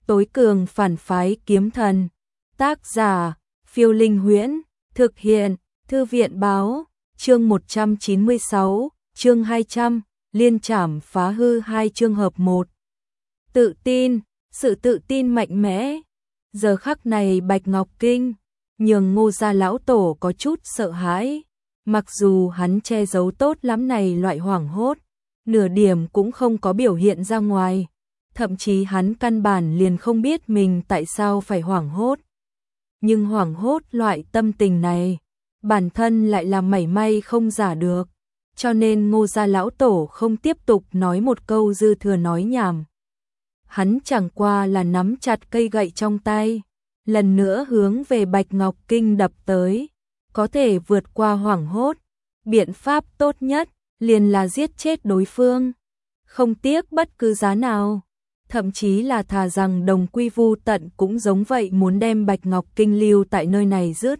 Tối cường phản phái kiếm thần. Tác giả, Phiêu Linh Huyễn. Thực hiện, Thư viện báo. Chương 196, chương 200, liên trảm phá hư 2 trường hợp 1. Tự tin, sự tự tin mạnh mẽ. Giờ khắc này Bạch Ngọc Kinh nhường Ngô gia lão tổ có chút sợ hãi. Mặc dù hắn che giấu tốt lắm này loại hoảng hốt, nửa điểm cũng không có biểu hiện ra ngoài. Thậm chí hắn căn bản liền không biết mình tại sao phải hoảng hốt. Nhưng hoảng hốt loại tâm tình này, bản thân lại là mảy may không giả được. Cho nên Ngô gia lão tổ không tiếp tục nói một câu dư thừa nói nhảm. Hắn chẳng qua là nắm chặt cây gậy trong tay, lần nữa hướng về Bạch Ngọc Kinh đập tới. Có thể vượt qua hoảng hốt, biện pháp tốt nhất liền là giết chết đối phương, không tiếc bất cứ giá nào. Thậm chí là thà rằng đồng quy vu tận cũng giống vậy, muốn đem Bạch Ngọc Kinh lưu tại nơi này dứt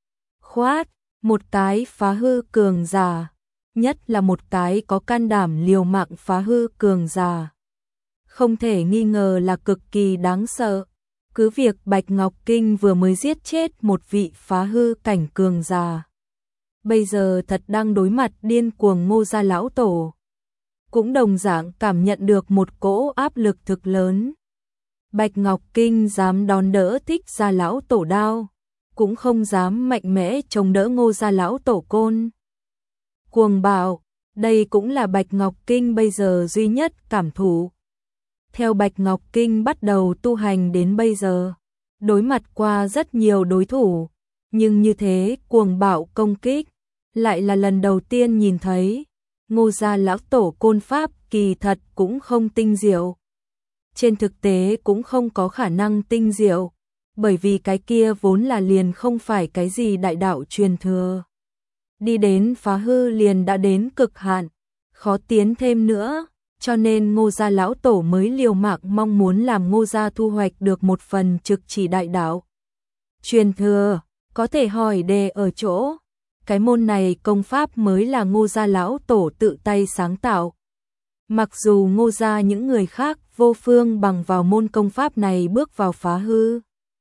khoát. Một cái phá hư cường giả, nhất là một cái có can đảm liều mạng phá hư cường giả, không thể nghi ngờ là cực kỳ đáng sợ. Cứ việc Bạch Ngọc Kinh vừa mới giết chết một vị phá hư cảnh cường giả, bây giờ thật đang đối mặt điên cuồng Ngô gia lão tổ, cũng đồng dạng cảm nhận được một cỗ áp lực thực lớn. Bạch Ngọc Kinh dám đón đỡ Thích gia lão tổ đao, cũng không dám mạnh mẽ chống đỡ Ngô gia lão tổ côn. Cuồng bạo, đây cũng là Bạch Ngọc Kinh bây giờ duy nhất cảm thụ. Theo Bạch Ngọc Kinh bắt đầu tu hành đến bây giờ, đối mặt qua rất nhiều đối thủ, nhưng như thế cuồng bạo công kích, lại là lần đầu tiên nhìn thấy. Ngô gia lão tổ côn pháp kỳ thật cũng không tinh diệu. Trên thực tế cũng không có khả năng tinh diệu, bởi vì cái kia vốn là liền không phải cái gì đại đạo truyền thừa. Đi đến phá hư liền đã đến cực hạn, khó tiến thêm nữa, cho nên Ngô gia lão tổ mới liều mạng mong muốn làm Ngô gia thu hoạch được một phần trực chỉ đại đạo truyền thừa. Có thể hỏi đề ở chỗ, cái môn này công pháp mới là Ngô gia lão tổ tự tay sáng tạo. Mặc dù Ngô gia những người khác vô phương bằng vào môn công pháp này bước vào phá hư,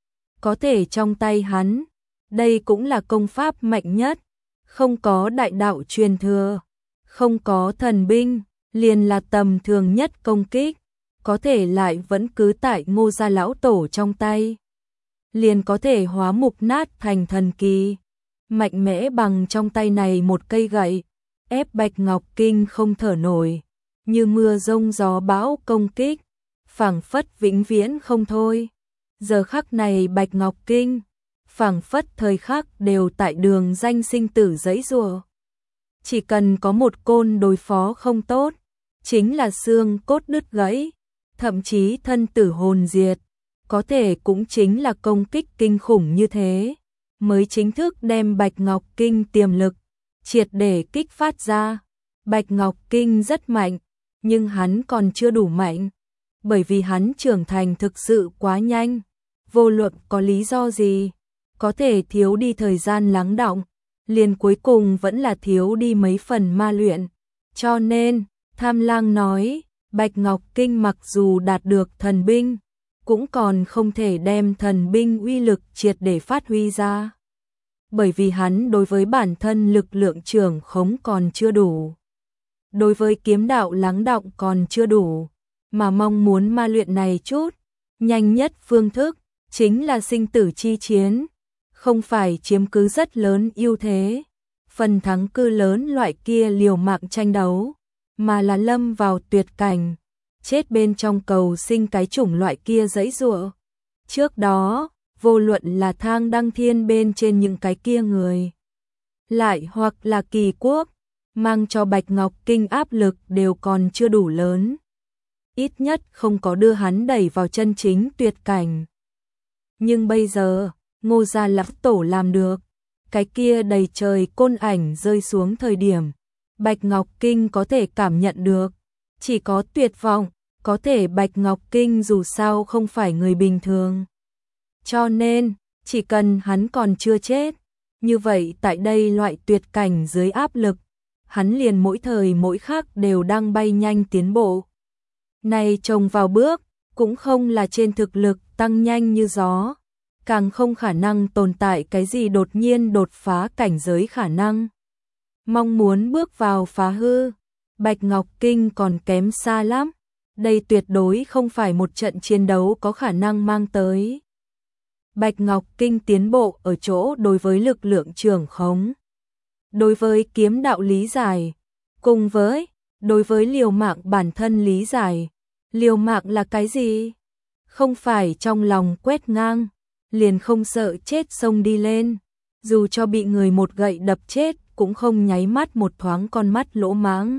có thể trong tay hắn, đây cũng là công pháp mạnh nhất. Không có đại đạo truyền thừa, không có thần binh, liền là tầm thường nhất công kích, có thể lại vẫn cứ tại Ngô gia lão tổ trong tay, liền có thể hóa mục nát thành thần kỳ. Mạnh mẽ bằng trong tay này một cây gậy, ép Bạch Ngọc Kinh không thở nổi, như mưa rông gió bão công kích, phảng phất vĩnh viễn không thôi. Giờ khắc này Bạch Ngọc Kinh, phảng phất thời khắc đều tại đường danh sinh tử giãy giụa. Chỉ cần có một côn đối phó không tốt, chính là xương cốt đứt gãy, thậm chí thân tử hồn diệt, có thể cũng chính là công kích kinh khủng như thế, mới chính thức đem Bạch Ngọc Kinh tiềm lực triệt để kích phát ra. Bạch Ngọc Kinh rất mạnh, nhưng hắn còn chưa đủ mạnh, bởi vì hắn trưởng thành thực sự quá nhanh, vô luận có lý do gì, có thể thiếu đi thời gian lắng đọng, liền cuối cùng vẫn là thiếu đi mấy phần ma luyện. Cho nên, Tham Lang nói, Bạch Ngọc Kinh mặc dù đạt được thần binh, cũng còn không thể đem thần binh uy lực triệt để phát huy ra. Bởi vì hắn đối với bản thân lực lượng trưởng khống còn chưa đủ, đối với kiếm đạo lắng đọng còn chưa đủ, mà mong muốn ma luyện này chút, nhanh nhất phương thức, chính là sinh tử chi chiến. Không phải chiếm cứ rất lớn ưu thế, phần thắng cư lớn loại kia liều mạng tranh đấu, mà là lâm vào tuyệt cảnh, chết bên trong cầu sinh cái chủng loại kia giãy giụa. Trước đó, vô luận là Thang Đăng Thiên bên trên những cái kia người, lại hoặc là Kỳ Quốc, mang cho Bạch Ngọc Kinh áp lực đều còn chưa đủ lớn. Ít nhất không có đưa hắn đẩy vào chân chính tuyệt cảnh. Nhưng bây giờ, Ngô gia lão tổ làm được. Cái kia đầy trời côn ảnh rơi xuống thời điểm, Bạch Ngọc Kinh có thể cảm nhận được, chỉ có tuyệt vọng. Có thể Bạch Ngọc Kinh dù sao không phải người bình thường, cho nên chỉ cần hắn còn chưa chết, như vậy tại đây loại tuyệt cảnh dưới áp lực, hắn liền mỗi thời mỗi khắc đều đang bay nhanh tiến bộ. Này trông vào bước, cũng không là trên thực lực tăng nhanh như gió, càng không khả năng tồn tại cái gì đột nhiên đột phá cảnh giới khả năng. Mong muốn bước vào phá hư, Bạch Ngọc Kinh còn kém xa lắm. Đây tuyệt đối không phải một trận chiến đấu có khả năng mang tới. Bạch Ngọc Kinh tiến bộ ở chỗ đối với lực lượng trưởng khống, đối với kiếm đạo lý giải, cùng với đối với liều mạng bản thân lý giải. Liều mạng là cái gì? Không phải trong lòng quét ngang, liền không sợ chết xông đi lên, dù cho bị người một gậy đập chết cũng không nháy mắt một thoáng con mắt lỗ mãng.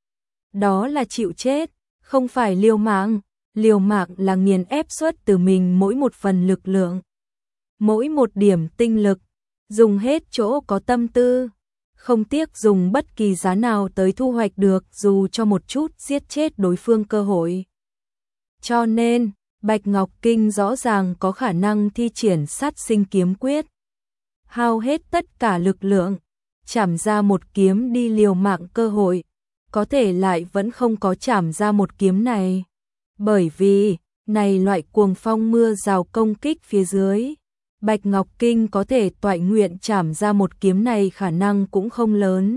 Đó là chịu chết, không phải liều mạng là nghiền ép xuất từ mình mỗi một phần lực lượng, mỗi một điểm tinh lực, dùng hết chỗ có tâm tư, không tiếc dùng bất kỳ giá nào tới thu hoạch được dù cho một chút giết chết đối phương cơ hội. Cho nên, Bạch Ngọc Kinh rõ ràng có khả năng thi triển sát sinh kiếm quyết, hao hết tất cả lực lượng, chảm ra một kiếm đi liều mạng cơ hội, có thể lại vẫn không có chảm ra một kiếm này. Bởi vì, này loại cuồng phong mưa rào công kích phía dưới, Bạch Ngọc Kinh có thể toại nguyện chảm ra một kiếm này khả năng cũng không lớn.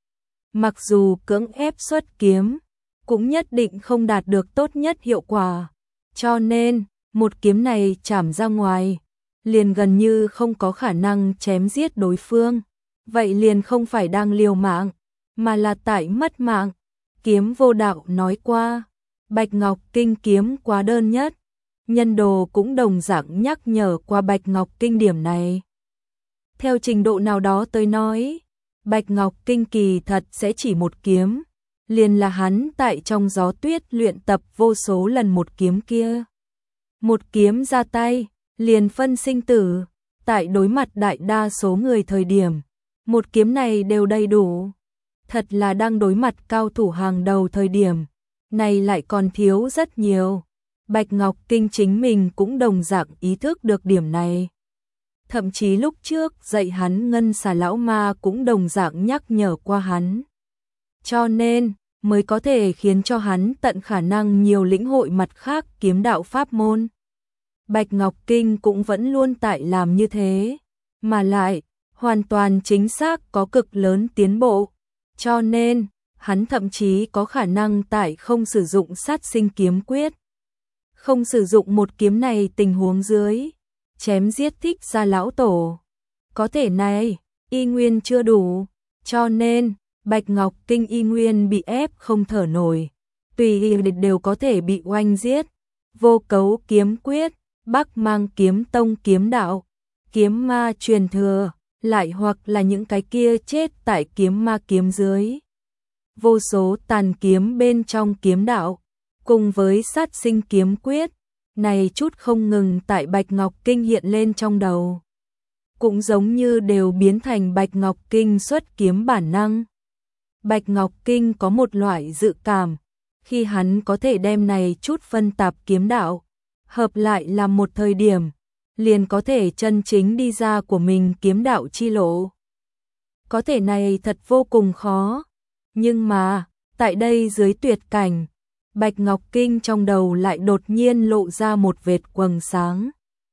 Mặc dù cưỡng ép xuất kiếm, cũng nhất định không đạt được tốt nhất hiệu quả. Cho nên, một kiếm này chảm ra ngoài, liền gần như không có khả năng chém giết đối phương. Vậy liền không phải đang liều mạng, mà là tại mất mạng. Kiếm vô đạo nói qua, Bạch Ngọc Kinh kiếm quá đơn nhất. Nhân đồ cũng đồng dạng nhắc nhở qua Bạch Ngọc Kinh điểm này. Theo trình độ nào đó tới nói, Bạch Ngọc Kinh kỳ thật sẽ chỉ một kiếm, liền là hắn tại trong gió tuyết luyện tập vô số lần một kiếm kia. Một kiếm ra tay, liền phân sinh tử, tại đối mặt đại đa số người thời điểm, một kiếm này đều đầy đủ. Thật là đang đối mặt cao thủ hàng đầu thời điểm, này lại còn thiếu rất nhiều. Bạch Ngọc Kinh chính mình cũng đồng dạng ý thức được điểm này. Thậm chí lúc trước dạy hắn ngân xà lão ma cũng đồng dạng nhắc nhở qua hắn. Cho nên, mới có thể khiến cho hắn tận khả năng nhiều lĩnh hội mặt khác kiếm đạo pháp môn. Bạch Ngọc Kinh cũng vẫn luôn tại làm như thế, mà lại, hoàn toàn chính xác có cực lớn tiến bộ. Cho nên, hắn thậm chí có khả năng tại không sử dụng sát sinh kiếm quyết. Không sử dụng một kiếm này tình huống dưới, chém giết Thích Gia lão tổ. Có thể này, y nguyên chưa đủ, cho nên, Bạch Ngọc Kinh y nguyên bị ép không thở nổi. Tùy y đều có thể bị oanh giết. Vô cấu kiếm quyết, Bắc Mang kiếm tông kiếm đạo, kiếm ma truyền thừa, lại hoặc là những cái kia chết tại kiếm ma kiếm dưới. Vô số tàn kiếm bên trong kiếm đạo, cùng với sát sinh kiếm quyết, này chút không ngừng tại Bạch Ngọc Kinh hiện lên trong đầu. Cũng giống như đều biến thành Bạch Ngọc Kinh xuất kiếm bản năng. Bạch Ngọc Kinh có một loại dự cảm, khi hắn có thể đem này chút phân tạp kiếm đạo, hợp lại làm một thời điểm, liền có thể chân chính đi ra của mình kiếm đạo chi lộ. Có thể này thật vô cùng khó, nhưng mà, tại đây dưới tuyệt cảnh, Bạch Ngọc Kinh trong đầu lại đột nhiên lộ ra một vệt quầng sáng.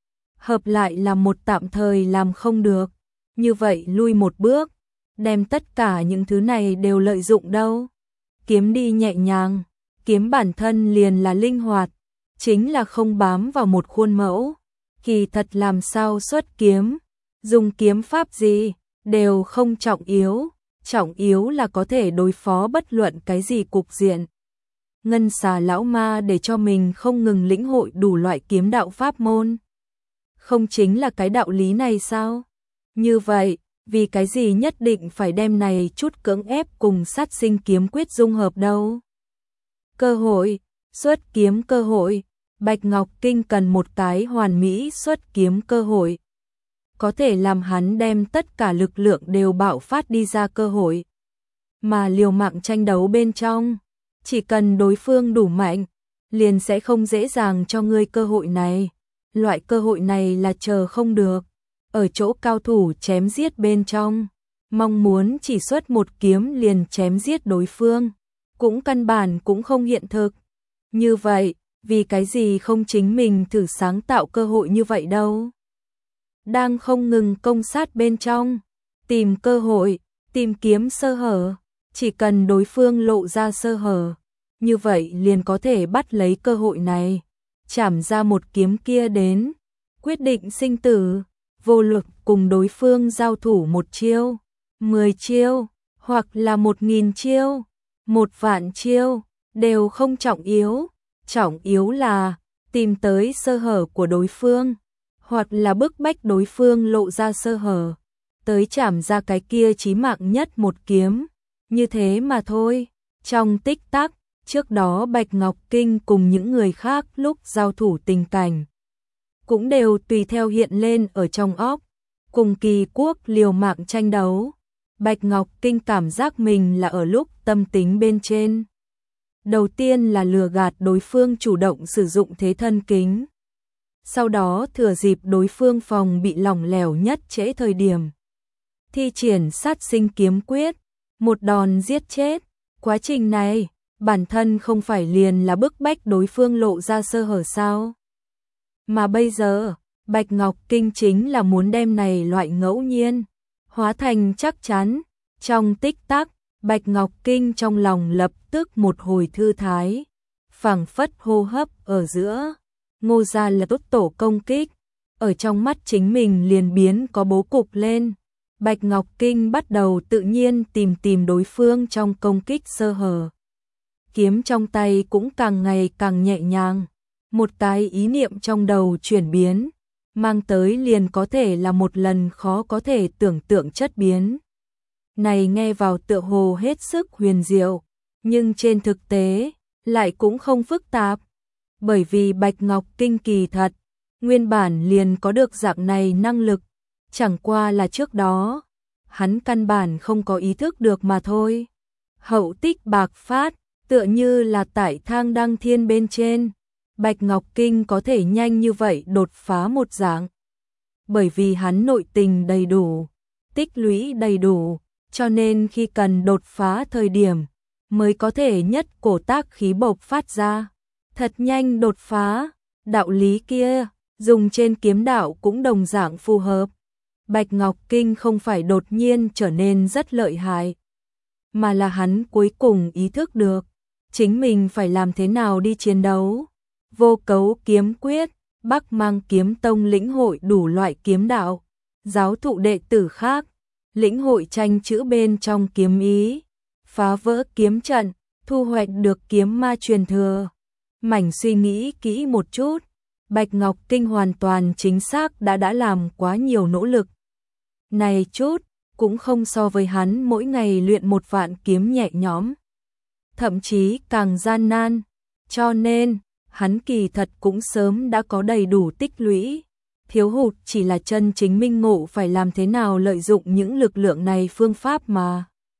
Hợp lại là một tạm thời làm không được, như vậy lui một bước, đem tất cả những thứ này đều lợi dụng đâu. Kiếm đi nhẹ nhàng, kiếm bản thân liền là linh hoạt, chính là không bám vào một khuôn mẫu. Kỳ thật làm sao xuất kiếm, dùng kiếm pháp gì, đều không trọng yếu là có thể đối phó bất luận cái gì cục diện. Ngân xà lão ma để cho mình không ngừng lĩnh hội đủ loại kiếm đạo pháp môn. Không chính là cái đạo lý này sao? Như vậy, vì cái gì nhất định phải đem này chút cưỡng ép cùng sát sinh kiếm quyết dung hợp đâu? Cơ hội, xuất kiếm cơ hội, Bạch Ngọc Kinh cần một cái hoàn mỹ xuất kiếm cơ hội. Có thể làm hắn đem tất cả lực lượng đều bạo phát đi ra cơ hội. Mà liều mạng tranh đấu bên trong, chỉ cần đối phương đủ mạnh, liền sẽ không dễ dàng cho ngươi cơ hội này. Loại cơ hội này là chờ không được. Ở chỗ cao thủ chém giết bên trong, mong muốn chỉ xuất một kiếm liền chém giết đối phương, cũng căn bản cũng không hiện thực. Như vậy, vì cái gì không chính mình thử sáng tạo cơ hội như vậy đâu. Đang không ngừng công sát bên trong, tìm cơ hội, tìm kiếm sơ hở, chỉ cần đối phương lộ ra sơ hở, như vậy liền có thể bắt lấy cơ hội này, chảm ra một kiếm kia đến, quyết định sinh tử, vô lực cùng đối phương giao thủ 1 chiêu, 10 chiêu, hoặc là 1000 chiêu, 1.000.000 chiêu, đều không trọng yếu là tìm tới sơ hở của đối phương, hoặc là bức bách đối phương lộ ra sơ hở, tới chảm ra cái kia chí mạng nhất một kiếm, như thế mà thôi. Trong tích tắc, trước đó Bạch Ngọc Kinh cùng những người khác lúc giao thủ tình cảnh cũng đều tùy theo hiện lên ở trong óc, cùng Kỳ Quốc liều mạng tranh đấu. Bạch Ngọc Kinh cảm giác mình là ở lúc tâm tính bên trên. Đầu tiên là lừa gạt đối phương chủ động sử dụng thế thân kính. Sau đó thừa dịp đối phương phòng bị lỏng lẻo nhất trễ thời điểm, thi triển sát sinh kiếm quyết, một đòn giết chết. Quá trình này, bản thân không phải liền là bức bách đối phương lộ ra sơ hở sao? Mà bây giờ, Bạch Ngọc Kinh chính là muốn đem này loại ngẫu nhiên hóa thành chắc chắn. Trong tích tắc, Bạch Ngọc Kinh trong lòng lập tức một hồi thư thái, phảng phất hô hấp ở giữa, Ngô gia là tốt tổ công kích, ở trong mắt chính mình liền biến có bố cục lên. Bạch Ngọc Kinh bắt đầu tự nhiên tìm đối phương trong công kích sơ hở. Kiếm trong tay cũng càng ngày càng nhẹ nhàng, một cái ý niệm trong đầu chuyển biến, mang tới liền có thể là một lần khó có thể tưởng tượng chất biến. Này nghe vào tựa hồ hết sức huyền diệu, nhưng trên thực tế lại cũng không phức tạp, bởi vì Bạch Ngọc Kinh kỳ thật nguyên bản liền có được dạng này năng lực, chẳng qua là trước đó hắn căn bản không có ý thức được mà thôi. Hậu tích bạc phát, tựa như là tại thang đăng thiên bên trên, Bạch Ngọc Kinh có thể nhanh như vậy đột phá một dạng, bởi vì hắn nội tình đầy đủ, tích lũy đầy đủ, cho nên khi cần đột phá thời điểm mới có thể nhất cổ tác khí bộc phát ra, thật nhanh đột phá. Đạo lý kia dùng trên kiếm đạo cũng đồng dạng phù hợp. Bạch Ngọc Kinh không phải đột nhiên trở nên rất lợi hại, mà là hắn cuối cùng ý thức được chính mình phải làm thế nào đi chiến đấu. Vô Cấu kiếm quyết, Bắc Mang kiếm tông lĩnh hội đủ loại kiếm đạo, giáo thụ đệ tử khác, lĩnh hội tranh chữ bên trong kiếm ý, phá vỡ kiếm trận, thu hoạch được kiếm ma truyền thừa. Mảnh suy nghĩ kỹ một chút, Bạch Ngọc Kinh hoàn toàn chính xác đã làm quá nhiều nỗ lực. Này chút, cũng không so với hắn mỗi ngày luyện 1.000.000 kiếm nhẹ nhõm, thậm chí càng gian nan, cho nên hắn kỳ thật cũng sớm đã có đầy đủ tích lũy, thiếu hụt chỉ là chân chính minh ngộ phải làm thế nào lợi dụng những lực lượng này phương pháp mà.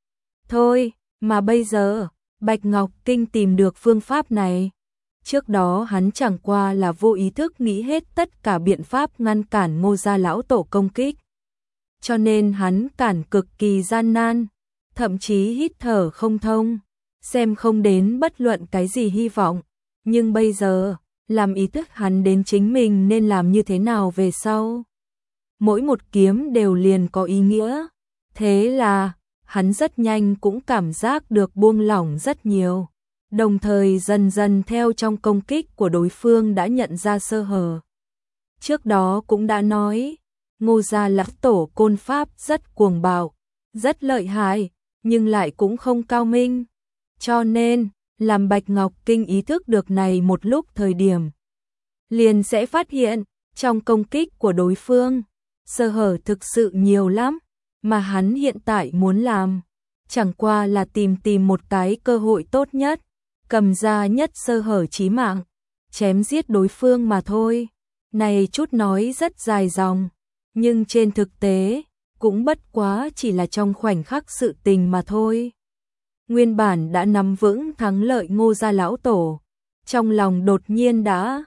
Thôi, mà bây giờ, Bạch Ngọc Kinh tìm được phương pháp này. Trước đó hắn chẳng qua là vô ý thức nghĩ hết tất cả biện pháp ngăn cản Ngô gia lão tổ công kích. Cho nên hắn cản cực kỳ gian nan, thậm chí hít thở không thông, xem không đến bất luận cái gì hy vọng. Nhưng bây giờ, làm ý thức hắn đến chính mình nên làm như thế nào về sau. Mỗi một kiếm đều liền có ý nghĩa. Thế là, hắn rất nhanh cũng cảm giác được buông lỏng rất nhiều. Đồng thời dần dần theo trong công kích của đối phương đã nhận ra sơ hở. Trước đó cũng đã nói, Ngô gia lão tổ côn pháp rất cuồng bạo, rất lợi hại, nhưng lại cũng không cao minh. Cho nên, làm Bạch Ngọc Kinh ý thức được này một lúc thời điểm, liền sẽ phát hiện, trong công kích của đối phương, sơ hở thực sự nhiều lắm, mà hắn hiện tại muốn làm, chẳng qua là tìm một cái cơ hội tốt nhất, cầm ra nhất sơ hở chí mạng, chém giết đối phương mà thôi. Này chút nói rất dài dòng, nhưng trên thực tế, cũng bất quá chỉ là trong khoảnh khắc sự tình mà thôi. Nguyên bản đã nắm vững thắng lợi Ngô gia lão tổ, trong lòng đột nhiên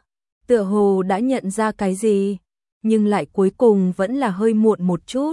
tựa hồ đã nhận ra cái gì, nhưng lại cuối cùng vẫn là hơi muộn một chút.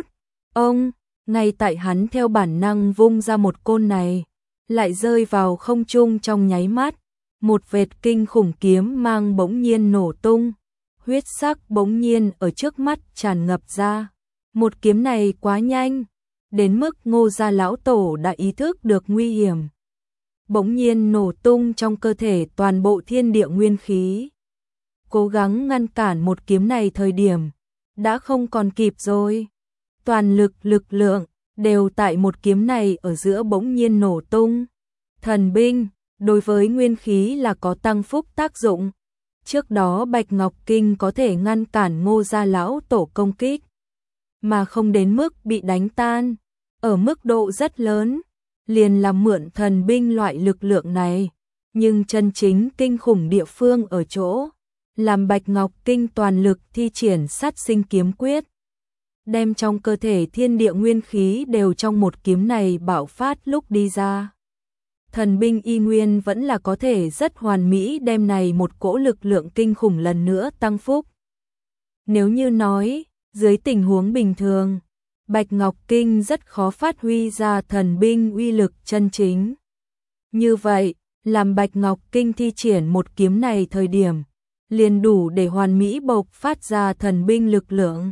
Ngay tại hắn theo bản năng vung ra một côn này, lại rơi vào không trung trong nháy mắt, một vệt kinh khủng kiếm mang bỗng nhiên nổ tung, huyết sắc bỗng nhiên ở trước mắt tràn ngập ra. Một kiếm này quá nhanh, đến mức Ngô gia lão tổ đã ý thức được nguy hiểm. Bỗng nhiên nổ tung trong cơ thể toàn bộ thiên địa nguyên khí. Cố gắng ngăn cản một kiếm này thời điểm, đã không còn kịp rồi. Toàn lực lượng, đều tại một kiếm này ở giữa bỗng nhiên nổ tung. Thần binh, đối với nguyên khí là có tăng phúc tác dụng. Trước đó Bạch Ngọc Kinh có thể ngăn cản Ngô gia lão tổ công kích, mà không đến mức bị đánh tan, ở mức độ rất lớn, liền là mượn thần binh loại lực lượng này, nhưng chân chính kinh khủng địa phương ở chỗ, làm Bạch Ngọc Kinh toàn lực thi triển sát sinh kiếm quyết, đem trong cơ thể thiên địa nguyên khí đều trong một kiếm này bạo phát lúc đi ra. Thần binh y nguyên vẫn là có thể rất hoàn mỹ đem này một cỗ lực lượng kinh khủng lần nữa tăng phúc. Nếu như nói, dưới tình huống bình thường, Bạch Ngọc Kinh rất khó phát huy ra thần binh uy lực chân chính. Như vậy, làm Bạch Ngọc Kinh thi triển một kiếm này thời điểm, liền đủ để hoàn mỹ bộc phát ra thần binh lực lượng.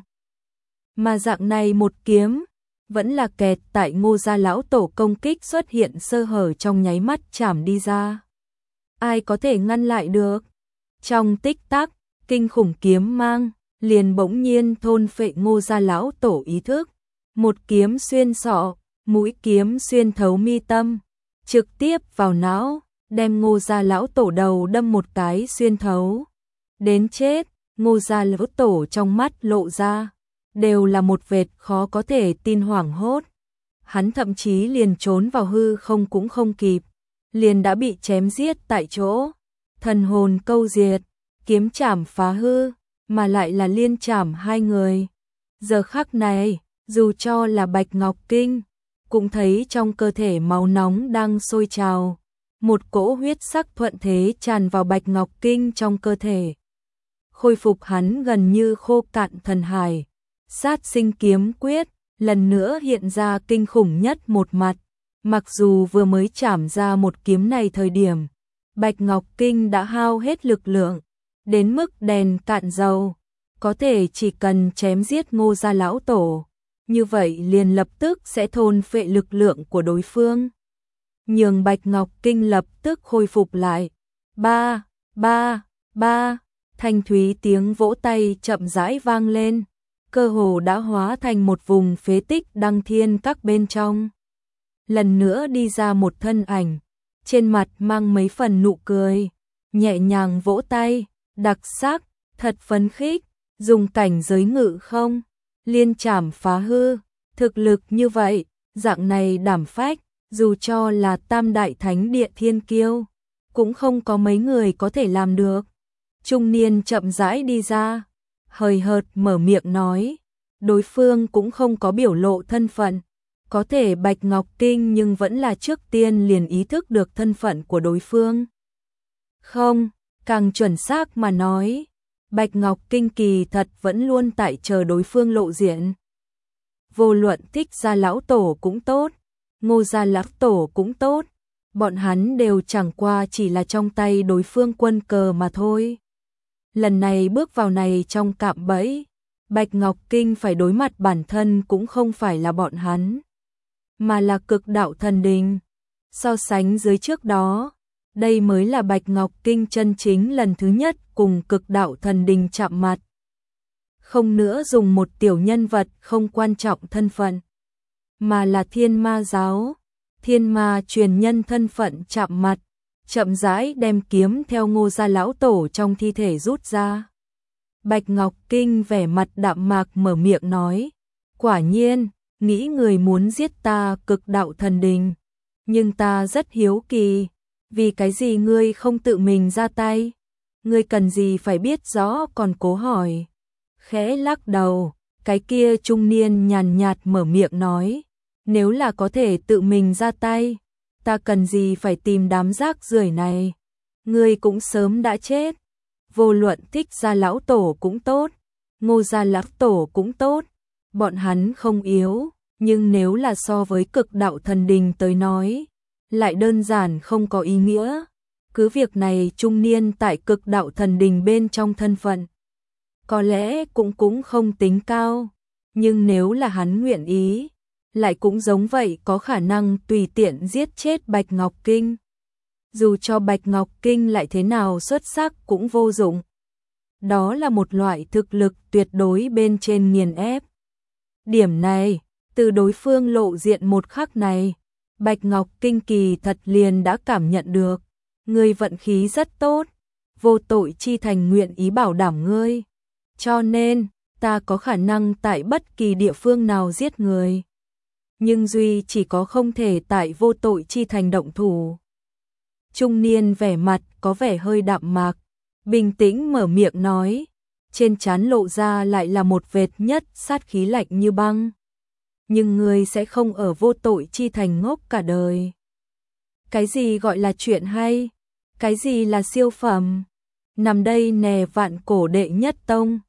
Mà dạng này một kiếm, vẫn là kẹt tại Ngô gia lão tổ công kích xuất hiện sơ hở trong nháy mắt chảm đi ra. Ai có thể ngăn lại được? Trong tích tắc, kinh khủng kiếm mang, liền bỗng nhiên thôn phệ Ngô gia lão tổ ý thức. Một kiếm xuyên sọ, mũi kiếm xuyên thấu mi tâm, trực tiếp vào não, đem Ngô gia lão tổ đầu đâm một cái xuyên thấu. Đến chết, Ngô gia lão tổ trong mắt lộ ra, đều là một vệt khó có thể tin hoảng hốt. Hắn thậm chí liền trốn vào hư không cũng không kịp, liền đã bị chém giết tại chỗ. Thần hồn câu diệt, kiếm chảm phá hư, mà lại là liên chảm hai người. Giờ khắc này, dù cho là Bạch Ngọc Kinh, cũng thấy trong cơ thể máu nóng đang sôi trào. Một cỗ huyết sắc thuận thế tràn vào Bạch Ngọc Kinh trong cơ thể. Khôi phục hắn gần như khô cạn thần hải. Sát sinh kiếm quyết, lần nữa hiện ra kinh khủng nhất một mặt. Mặc dù vừa mới chảm ra một kiếm này thời điểm, Bạch Ngọc Kinh đã hao hết lực lượng, đến mức đèn cạn dầu. Có thể chỉ cần chém giết Ngô gia lão tổ, như vậy liền lập tức sẽ thôn phệ lực lượng của đối phương. Nhường Bạch Ngọc Kinh lập tức khôi phục lại. Ba, ba, ba, thanh thúy tiếng vỗ tay chậm rãi vang lên. Cơ hồ đã hóa thành một vùng phế tích đăng thiên các bên trong. Lần nữa đi ra một thân ảnh, trên mặt mang mấy phần nụ cười, nhẹ nhàng vỗ tay, đặc sắc, thật phấn khích, dùng cảnh giới ngự không, liên chảm phá hư, thực lực như vậy, dạng này đảm phách, dù cho là tam đại thánh địa thiên kiêu, cũng không có mấy người có thể làm được. Trung niên chậm rãi đi ra, hời hợt mở miệng nói, đối phương cũng không có biểu lộ thân phận, có thể Bạch Ngọc Kinh nhưng vẫn là trước tiên liền ý thức được thân phận của đối phương. Không, càng chuẩn xác mà nói, Bạch Ngọc Kinh kỳ thật vẫn luôn tại chờ đối phương lộ diện. Vô luận Thích gia lão tổ cũng tốt, Ngô gia lão tổ cũng tốt, bọn hắn đều chẳng qua chỉ là trong tay đối phương quân cờ mà thôi. Lần này bước vào này trong cạm bẫy, Bạch Ngọc Kinh phải đối mặt bản thân cũng không phải là bọn hắn, mà là cực đạo thần đình. So sánh dưới trước đó, đây mới là Bạch Ngọc Kinh chân chính lần thứ nhất cùng cực đạo thần đình chạm mặt. Không nữa dùng một tiểu nhân vật không quan trọng thân phận, mà là thiên ma giáo, thiên ma truyền nhân thân phận chạm mặt, chậm rãi đem kiếm theo Ngô gia lão tổ trong thi thể rút ra. Bạch Ngọc Kinh vẻ mặt đạm mạc mở miệng nói, quả nhiên, nghĩ người muốn giết ta cực đạo thần đình, nhưng ta rất hiếu kỳ, vì cái gì ngươi không tự mình ra tay, ngươi cần gì phải biết rõ còn cố hỏi. Khẽ lắc đầu, cái kia trung niên nhàn nhạt mở miệng nói, nếu là có thể tự mình ra tay, ta cần gì phải tìm đám rác rưởi này, ngươi cũng sớm đã chết. Vô luận Thích gia lão tổ cũng tốt, Ngô gia lão tổ cũng tốt, bọn hắn không yếu, nhưng nếu là so với cực đạo thần đình tới nói, lại đơn giản không có ý nghĩa. Cứ việc này trung niên tại Cực Đạo Thần Đình bên trong thân phận có lẽ cũng không tính cao, nhưng nếu là hắn nguyện ý, lại cũng giống vậy có khả năng tùy tiện giết chết Bạch Ngọc Kinh. Dù cho Bạch Ngọc Kinh lại thế nào xuất sắc cũng vô dụng. Đó là một loại thực lực tuyệt đối bên trên nghiền ép. Điểm này, từ đối phương lộ diện một khắc này, Bạch Ngọc Kinh kỳ thật liền đã cảm nhận được. Ngươi vận khí rất tốt, vô tội chi thành nguyện ý bảo đảm ngươi. Cho nên, ta có khả năng tại bất kỳ địa phương nào giết người. Nhưng duy chỉ có không thể tại vô tội chi thành động thủ. Trung niên vẻ mặt có vẻ hơi đạm mạc, bình tĩnh mở miệng nói, trên trán lộ ra lại là một vệt nhất sát khí lạnh như băng. Nhưng ngươi sẽ không ở vô tội chi thành ngốc cả đời. Cái gì gọi là chuyện hay? Cái gì là siêu phẩm? Nằm đây nè Vạn Cổ đệ nhất tông,